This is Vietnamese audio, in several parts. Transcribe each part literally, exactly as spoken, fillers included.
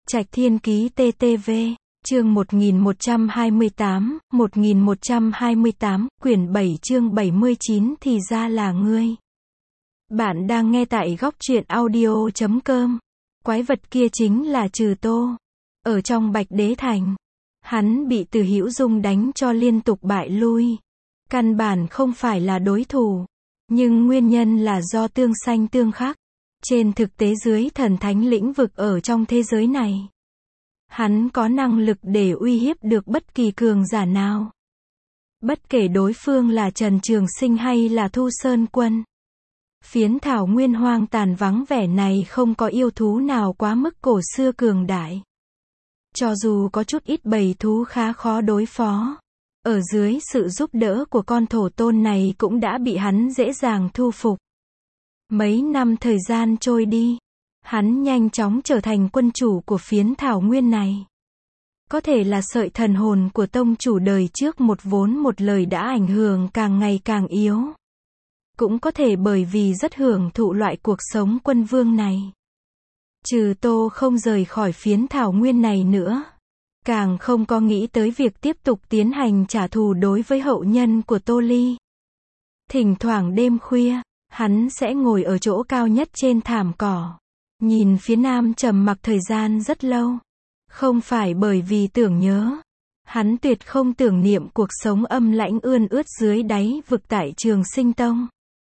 Trạch Thiên Ký tê tê vê, chương một nghìn một trăm hai mươi tám, một nghìn một trăm hai mươi tám, quyển bảy chương bảy mươi chín thì ra là ngươi. Bạn đang nghe tại góc truyện audio chấm com. Quái vật kia chính là Trừ Tô. Ở trong Bạch Đế Thành, hắn bị Từ Hữu Dung đánh cho liên tục bại lui. Căn bản không phải là đối thủ, nhưng nguyên nhân là do tương xanh tương khắc. Trên thực tế dưới thần thánh lĩnh vực ở trong thế giới này, hắn có năng lực để uy hiếp được bất kỳ cường giả nào. Bất kể đối phương là Trần Trường Sinh hay là Thu Sơn Quân. Phiến thảo nguyên hoang tàn vắng vẻ này không có yêu thú nào quá mức cổ xưa cường đại. Cho dù có chút ít bầy thú khá khó đối phó, ở dưới sự giúp đỡ của con thổ tôn này cũng đã bị hắn dễ dàng thu phục. Mấy năm thời gian trôi đi, hắn nhanh chóng trở thành quân chủ của phiến thảo nguyên này. Có thể là sợi thần hồn của tông chủ đời trước một vốn một lời đã ảnh hưởng càng ngày càng yếu. Cũng có thể bởi vì rất hưởng thụ loại cuộc sống quân vương này. Trừ Tô không rời khỏi phiến thảo nguyên này nữa. Càng không có nghĩ tới việc tiếp tục tiến hành trả thù đối với hậu nhân của Tô Ly. Thỉnh thoảng đêm khuya, hắn sẽ ngồi ở chỗ cao nhất trên thảm cỏ, nhìn phía nam trầm mặc thời gian rất lâu. Không phải bởi vì tưởng nhớ, hắn tuyệt không tưởng niệm cuộc sống âm lãnh ươn ướt dưới đáy vực tại Trường Sinh Tông,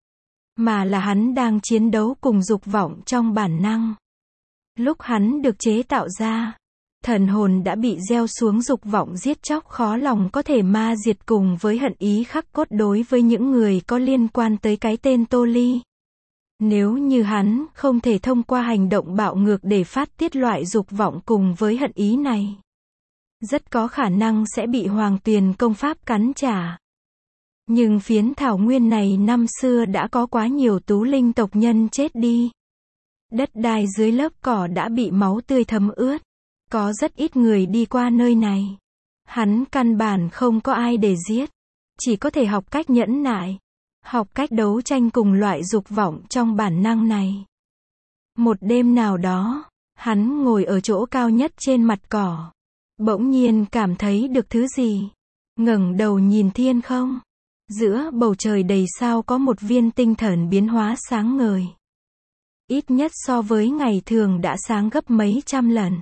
mà là hắn đang chiến đấu cùng dục vọng trong bản năng. Lúc hắn được chế tạo ra, thần hồn đã bị gieo xuống dục vọng giết chóc khó lòng có thể ma diệt cùng với hận ý khắc cốt đối với những người có liên quan tới cái tên Tô Ly. Nếu như hắn không thể thông qua hành động bạo ngược để phát tiết loại dục vọng cùng với hận ý này, rất có khả năng sẽ bị Hoàng Tuyền công pháp cắn trả. Nhưng phiến thảo nguyên này năm xưa đã có quá nhiều tú linh tộc nhân chết đi. Đất đai dưới lớp cỏ đã bị máu tươi thấm ướt. Có rất ít người đi qua nơi này. Hắn căn bản không có ai để giết. Chỉ có thể học cách nhẫn nại. Học cách đấu tranh cùng loại dục vọng trong bản năng này. Một đêm nào đó, hắn ngồi ở chỗ cao nhất trên mặt cỏ. Bỗng nhiên cảm thấy được thứ gì. Ngẩng đầu nhìn thiên không. Giữa bầu trời đầy sao có một viên tinh thần biến hóa sáng ngời. Ít nhất so với ngày thường đã sáng gấp mấy trăm lần.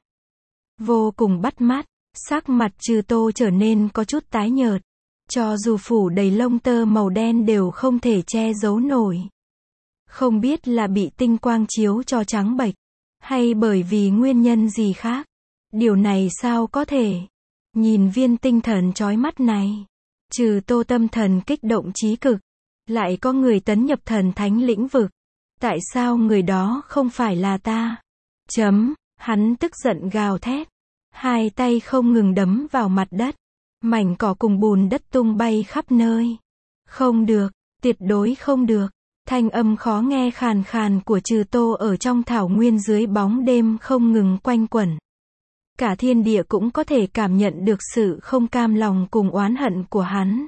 Vô cùng bắt mắt, sắc mặt Trừ Tô trở nên có chút tái nhợt. Cho dù phủ đầy lông tơ màu đen đều không thể che giấu nổi. Không biết là bị tinh quang chiếu cho trắng bệch, hay bởi vì nguyên nhân gì khác. Điều này sao có thể? Nhìn viên tinh thần chói mắt này, Trừ Tô tâm thần kích động chí cực. Lại có người tấn nhập thần thánh lĩnh vực. Tại sao người đó không phải là ta? Chấm, hắn tức giận gào thét. Hai tay không ngừng đấm vào mặt đất. Mảnh cỏ cùng bùn đất tung bay khắp nơi. Không được, tuyệt đối không được. Thanh âm khó nghe khàn khàn của Trừ Tô ở trong thảo nguyên dưới bóng đêm không ngừng quanh quẩn. Cả thiên địa cũng có thể cảm nhận được sự không cam lòng cùng oán hận của hắn.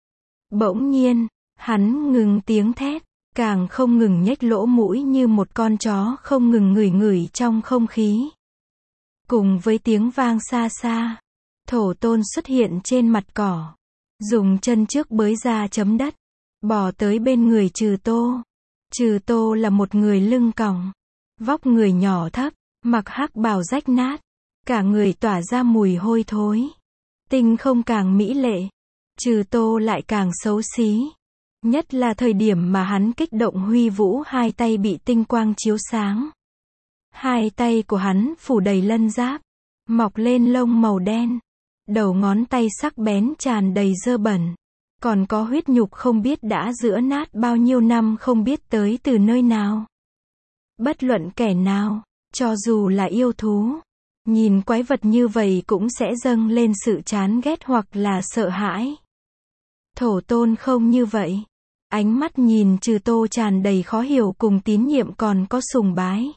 Bỗng nhiên, hắn ngừng tiếng thét. Càng không ngừng nhếch lỗ mũi như một con chó không ngừng ngửi ngửi trong không khí. Cùng với tiếng vang xa xa, thổ tôn xuất hiện trên mặt cỏ. Dùng chân trước bới ra chấm đất. Bò tới bên người Trừ Tô. Trừ Tô là một người lưng còng. Vóc người nhỏ thấp, mặc hắc bào rách nát. Cả người tỏa ra mùi hôi thối. Tinh không càng mỹ lệ, Trừ Tô lại càng xấu xí. Nhất là thời điểm mà hắn kích động huy vũ hai tay bị tinh quang chiếu sáng. Hai tay của hắn phủ đầy lân giáp, mọc lên lông màu đen. Đầu ngón tay sắc bén tràn đầy dơ bẩn. Còn có huyết nhục không biết đã rữa nát bao nhiêu năm không biết tới từ nơi nào. Bất luận kẻ nào, cho dù là yêu thú, nhìn quái vật như vậy cũng sẽ dâng lên sự chán ghét hoặc là sợ hãi. Thổ tôn không như vậy. Ánh mắt nhìn Trừ Tô tràn đầy khó hiểu cùng tín nhiệm còn có sùng bái.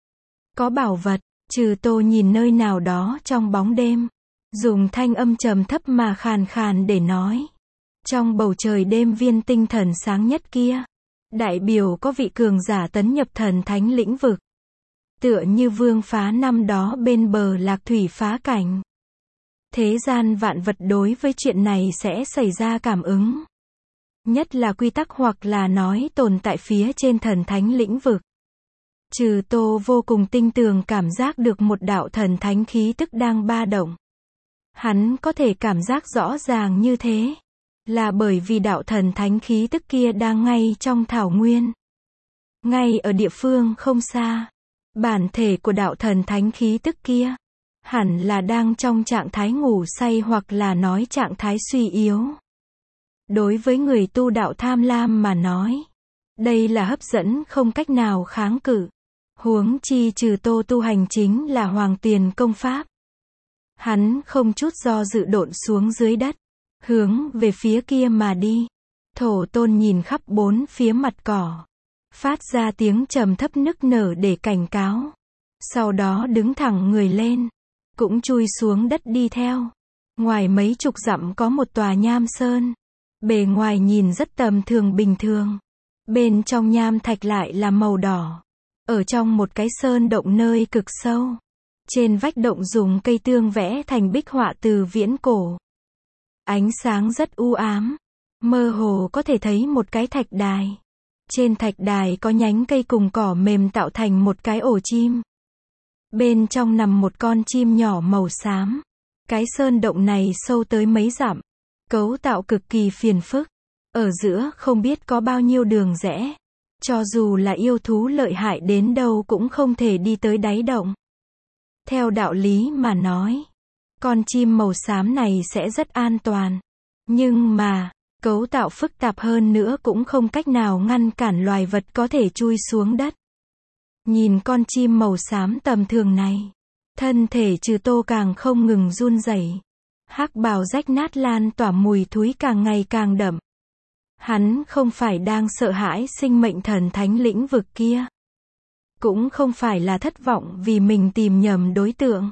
Có bảo vật, Trừ Tô nhìn nơi nào đó trong bóng đêm. Dùng thanh âm trầm thấp mà khàn khàn để nói. Trong bầu trời đêm viên tinh thần sáng nhất kia, đại biểu có vị cường giả tấn nhập thần thánh lĩnh vực. Tựa như vương phá năm đó bên bờ lạc thủy phá cảnh. Thế gian vạn vật đối với chuyện này sẽ xảy ra cảm ứng. Nhất là quy tắc hoặc là nói tồn tại phía trên thần thánh lĩnh vực. Trừ Tô vô cùng tinh tường cảm giác được một đạo thần thánh khí tức đang ba động. Hắn có thể cảm giác rõ ràng như thế, là bởi vì đạo thần thánh khí tức kia đang ngay trong thảo nguyên. Ngay ở địa phương không xa. Bản thể của đạo thần thánh khí tức kia, hẳn là đang trong trạng thái ngủ say hoặc là nói trạng thái suy yếu. Đối với người tu đạo tham lam mà nói, đây là hấp dẫn không cách nào kháng cự. Huống chi Trừ Tô tu hành chính là hoàng tuyền công pháp. Hắn không chút do dự độn xuống dưới đất, hướng về phía kia mà đi. Thổ Tôn nhìn khắp bốn phía mặt cỏ, phát ra tiếng trầm thấp nức nở để cảnh cáo. Sau đó đứng thẳng người lên, cũng chui xuống đất đi theo. Ngoài mấy chục dặm có một tòa nham sơn. Bề ngoài nhìn rất tầm thường bình thường. Bên trong nham thạch lại là màu đỏ. Ở trong một cái sơn động nơi cực sâu. Trên vách động dùng cây tương vẽ thành bích họa từ viễn cổ. Ánh sáng rất u ám. Mơ hồ có thể thấy một cái thạch đài. Trên thạch đài có nhánh cây cùng cỏ mềm tạo thành một cái ổ chim. Bên trong nằm một con chim nhỏ màu xám. Cái sơn động này sâu tới mấy dặm. Cấu tạo cực kỳ phiền phức. Ở giữa không biết có bao nhiêu đường rẽ. Cho dù là yêu thú lợi hại đến đâu cũng không thể đi tới đáy động. Theo đạo lý mà nói, con chim màu xám này sẽ rất an toàn. Nhưng mà, cấu tạo phức tạp hơn nữa cũng không cách nào ngăn cản loài vật có thể chui xuống đất. Nhìn con chim màu xám tầm thường này, thân thể Trừ Tô càng không ngừng run rẩy. Hắc bào rách nát lan tỏa mùi thúi càng ngày càng đậm. Hắn không phải đang sợ hãi sinh mệnh thần thánh lĩnh vực kia. Cũng không phải là thất vọng vì mình tìm nhầm đối tượng.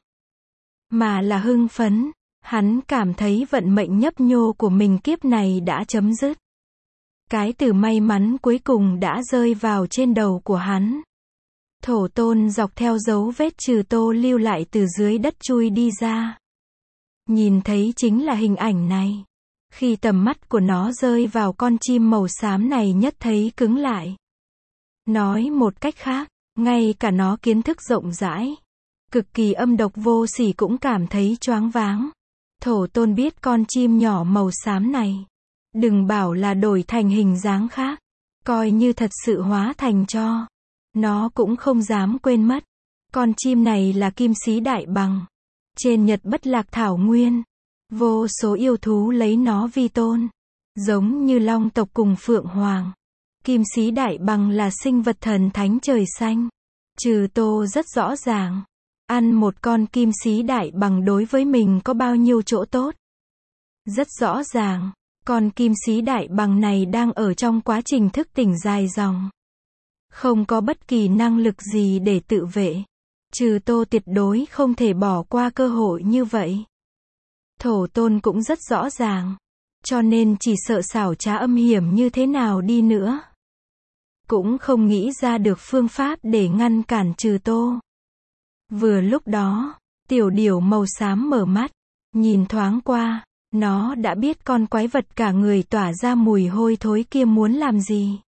Mà là hưng phấn. Hắn cảm thấy vận mệnh nhấp nhô của mình kiếp này đã chấm dứt. Cái từ may mắn cuối cùng đã rơi vào trên đầu của hắn. Thổ Tôn dọc theo dấu vết Trừ Tô lưu lại từ dưới đất chui đi ra. Nhìn thấy chính là hình ảnh này. Khi tầm mắt của nó rơi vào con chim màu xám này nhất thấy cứng lại. Nói một cách khác, ngay cả nó kiến thức rộng rãi, cực kỳ âm độc vô sỉ cũng cảm thấy choáng váng. Thổ Tôn biết con chim nhỏ màu xám này, đừng bảo là đổi thành hình dáng khác, coi như thật sự hóa thành cho, nó cũng không dám quên mất. Con chim này là kim sĩ đại bằng. Trên Nhật Bất Lạc Thảo Nguyên, vô số yêu thú lấy nó vi tôn. Giống như long tộc cùng phượng hoàng. Kim sĩ đại bằng là sinh vật thần thánh trời xanh. Trừ Tô rất rõ ràng. Ăn một con kim sĩ đại bằng đối với mình có bao nhiêu chỗ tốt. Rất rõ ràng, con kim sĩ đại bằng này đang ở trong quá trình thức tỉnh dài dòng. Không có bất kỳ năng lực gì để tự vệ. Trừ Tô tuyệt đối không thể bỏ qua cơ hội như vậy. Thổ Tôn cũng rất rõ ràng. Cho nên chỉ sợ xảo trá âm hiểm như thế nào đi nữa, cũng không nghĩ ra được phương pháp để ngăn cản Trừ Tô. Vừa lúc đó, tiểu điểu màu xám mở mắt, nhìn thoáng qua, nó đã biết con quái vật cả người tỏa ra mùi hôi thối kia muốn làm gì.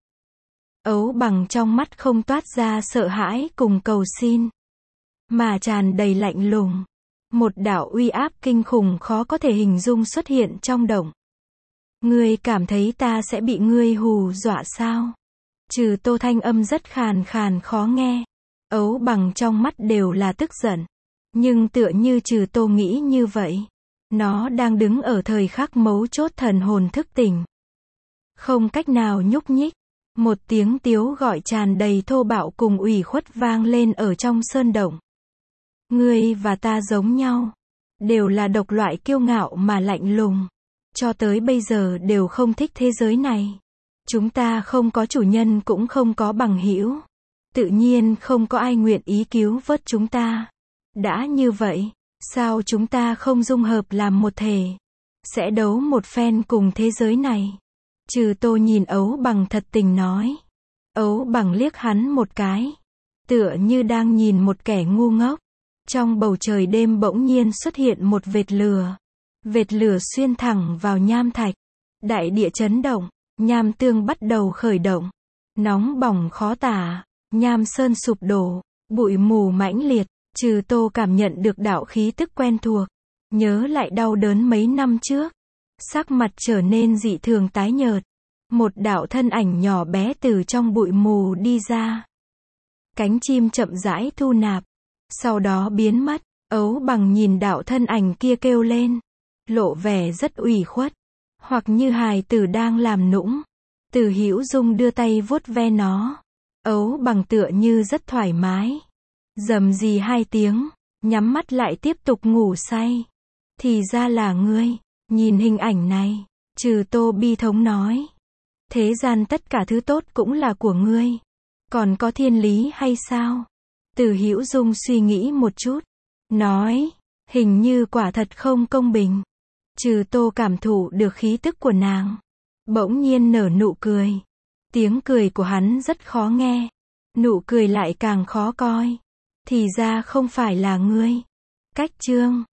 Ấu bằng trong mắt không toát ra sợ hãi cùng cầu xin, mà tràn đầy lạnh lùng. Một đạo uy áp kinh khủng khó có thể hình dung xuất hiện trong động. Ngươi cảm thấy ta sẽ bị ngươi hù dọa sao? Trừ Tô thanh âm rất khàn khàn khó nghe. Ấu bằng trong mắt đều là tức giận. Nhưng tựa như Trừ Tô nghĩ như vậy. Nó đang đứng ở thời khắc mấu chốt thần hồn thức tỉnh. Không cách nào nhúc nhích. Một tiếng tiếu gọi tràn đầy thô bạo cùng ủy khuất vang lên ở trong sơn động. Ngươi và ta giống nhau. Đều là độc loại kiêu ngạo mà lạnh lùng. Cho tới bây giờ đều không thích thế giới này. Chúng ta không có chủ nhân cũng không có bằng hữu. Tự nhiên không có ai nguyện ý cứu vớt chúng ta. Đã như vậy, sao chúng ta không dung hợp làm một thể? Sẽ đấu một phen cùng thế giới này. Trừ Tô nhìn Ấu bằng thật tình nói. Ấu bằng liếc hắn một cái. tựa như đang nhìn một kẻ ngu ngốc. Trong bầu trời đêm bỗng nhiên xuất hiện một vệt lửa. Vệt lửa xuyên thẳng vào nham thạch. Đại địa chấn động, nham tương bắt đầu khởi động. Nóng bỏng khó tả, nham sơn sụp đổ, bụi mù mãnh liệt, Trừ Tô cảm nhận được đạo khí tức quen thuộc, nhớ lại đau đớn mấy năm trước, sắc mặt trở nên dị thường tái nhợt. Một đạo thân ảnh nhỏ bé từ trong bụi mù đi ra. Cánh chim chậm rãi thu nạp, sau đó biến mất. Ấu Bằng nhìn đạo thân ảnh kia kêu lên, lộ vẻ rất ủy khuất, hoặc như hài tử đang làm nũng. Từ Hữu Dung đưa tay vuốt ve nó. Ấu Bằng tựa như rất thoải mái. Rầm rì hai tiếng, nhắm mắt lại tiếp tục ngủ say. Thì ra là ngươi. Nhìn hình ảnh này, Trừ Tô bi thống nói. Thế gian tất cả thứ tốt cũng là của ngươi. Còn có thiên lý hay sao? Từ Hữu Dung suy nghĩ một chút, nói, hình như quả thật không công bình. Trừ Tô cảm thụ được khí tức của nàng, bỗng nhiên nở nụ cười. Tiếng cười của hắn rất khó nghe, nụ cười lại càng khó coi. Thì ra không phải là ngươi. Cách chương